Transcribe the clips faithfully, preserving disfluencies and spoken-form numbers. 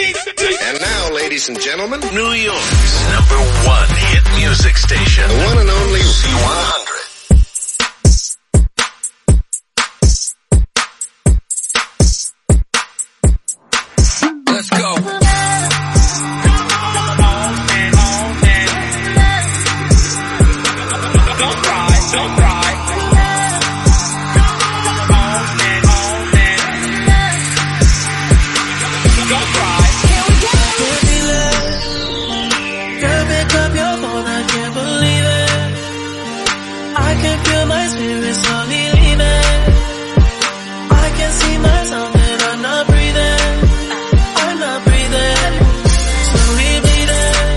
And now, ladies and gentlemen, New York's number one hit music station, the one and only C one hundred. Let's go. Don't cry, don't cry. Don't cry. Girl, pick up your phone, I can't believe it. I can feel my spirit slowly leaving. I can see myself and I'm not breathing. I'm not breathing. Slowly bleeding.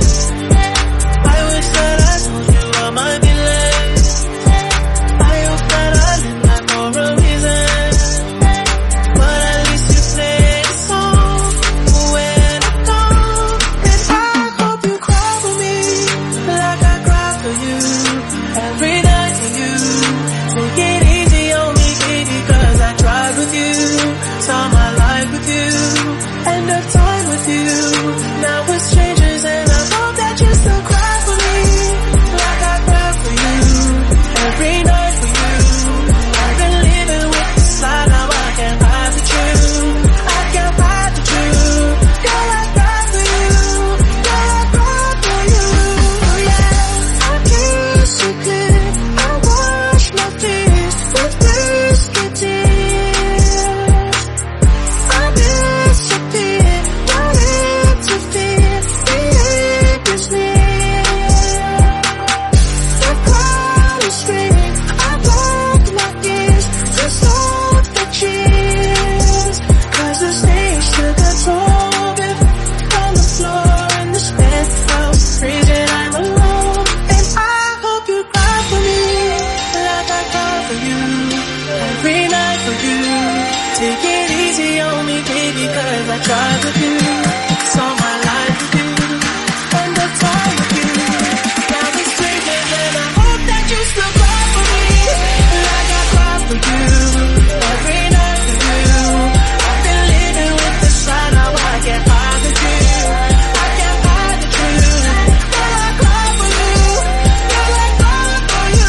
I wish that I told you all my feelings. I hope that I live life for a reason. But at least you play the song when I'm gone. And I hope you cry for me like I cry for you. Every night for you. Take it easy on me, baby, cause I tried with you. Saw my life with you. End of time with you. Now we're strangers and I hope that you still cry for me like I cry for you. Every night for you. I've been living with this lie, now I can't hide the truth. I can't hide the truth. Girl, I cry for you. Girl, I cry for you. Yeah, I kiss you clear. I wash my tears with whiskey tears. I disappear, not interfere. The ache is near. The crowd is screaming. I block my ears. Just hold the cheers. Cause the stage took control of it. On the floor in this penthouse, freezing, I'm alone. And I hope you cry for me like I cry for you. Every night for you. Take it easy on me, baby, cause I tried with you. Saw my life with you. End of time with you. Now we're strangers and I hope that you still cry for me like I cry for you. Every night for you. I've been living with this lie, now I can't hide the truth. I can't hide the truth. Girl, I cry for you. Girl, I cry for you.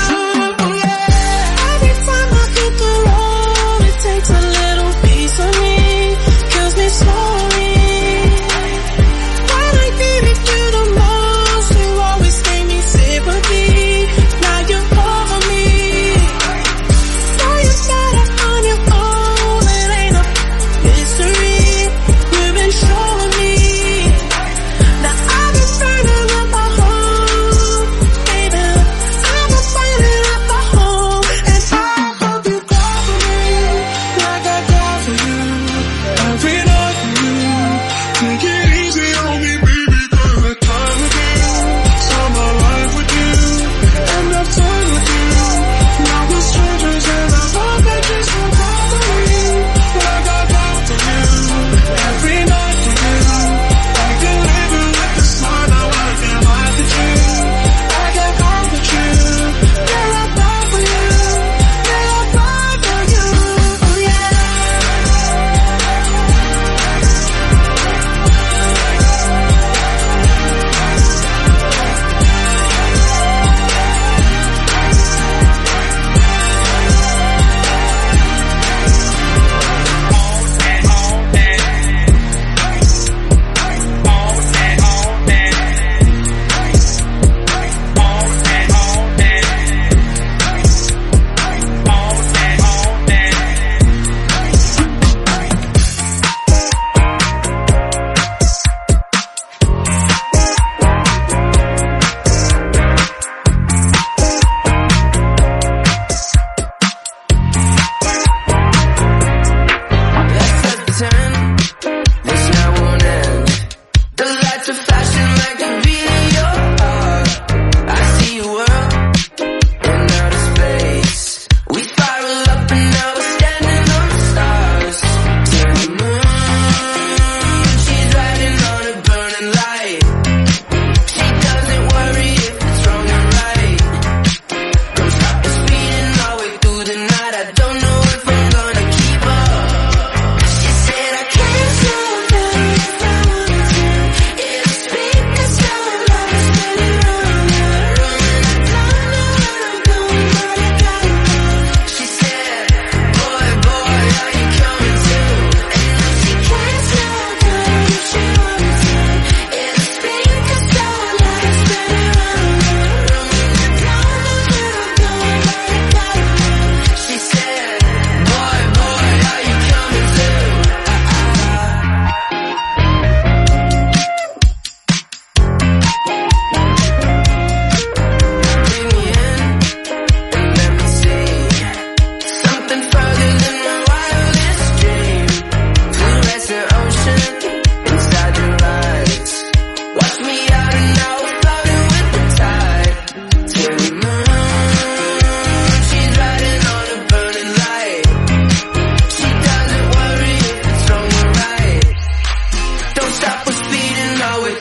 Yeah. Every time I hit the road, it takes a little piece of me. Kills me slowly.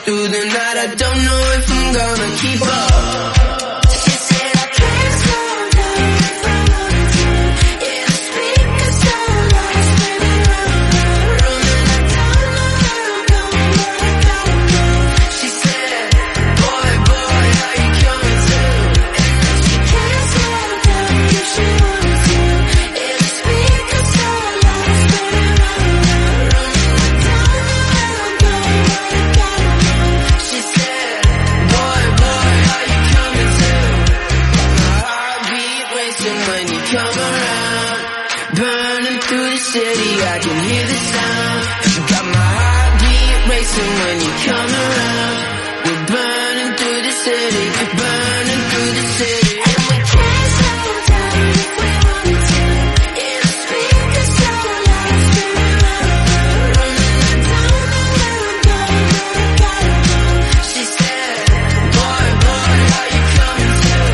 through the night. I don't know if I'm gonna keep up. I can hear the sound. Got my heartbeat racing when you come around. We're burning through the city, burning through the city. And we can't slow down if we wanted to. Yeah, the speakers so loud, screaming out. Running, I don't know where I'm going, but I gotta know. She said, boy, boy, are you coming too?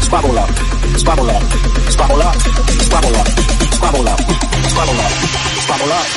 squabble up, squabble up, squabble up, squabble up, squabble up, squabble up, squabble up.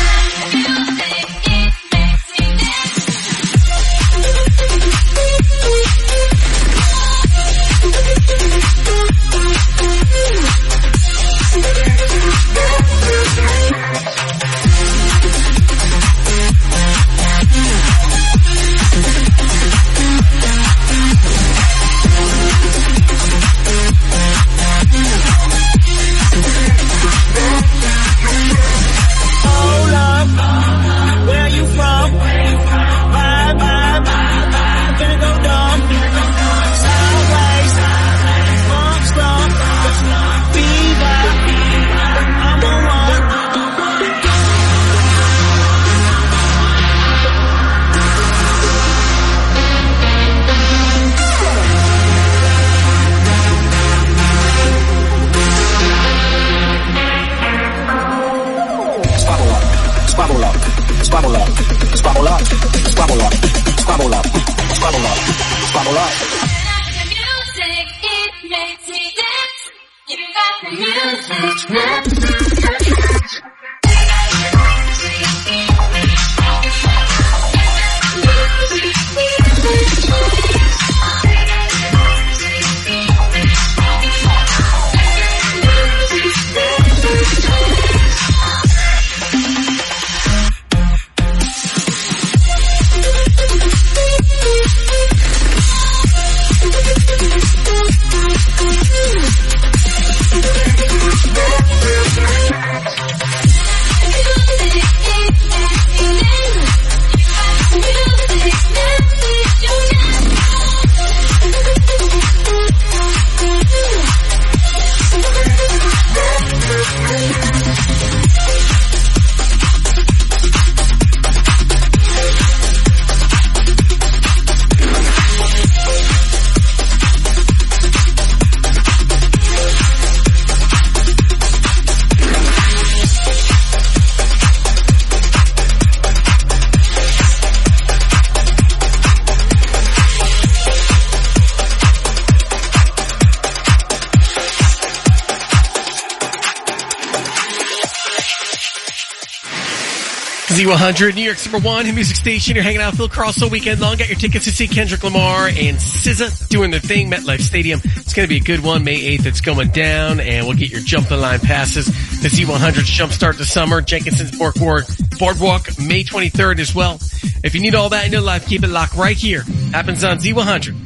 Z one hundred, New York's number one hit music station. You're hanging out with Phil Cross all weekend long. Got your tickets to see Kendrick Lamar and S Z A doing their thing, MetLife Stadium. It's going to be a good one, May eighth. It's going down, and we'll get your jump the line passes. The Z one hundred's Jumpstart the Summer, Jenkinson's Boardwalk, Boardwalk, May twenty-third as well. If you need all that in your life, keep it locked right here. Happens on Z one hundred.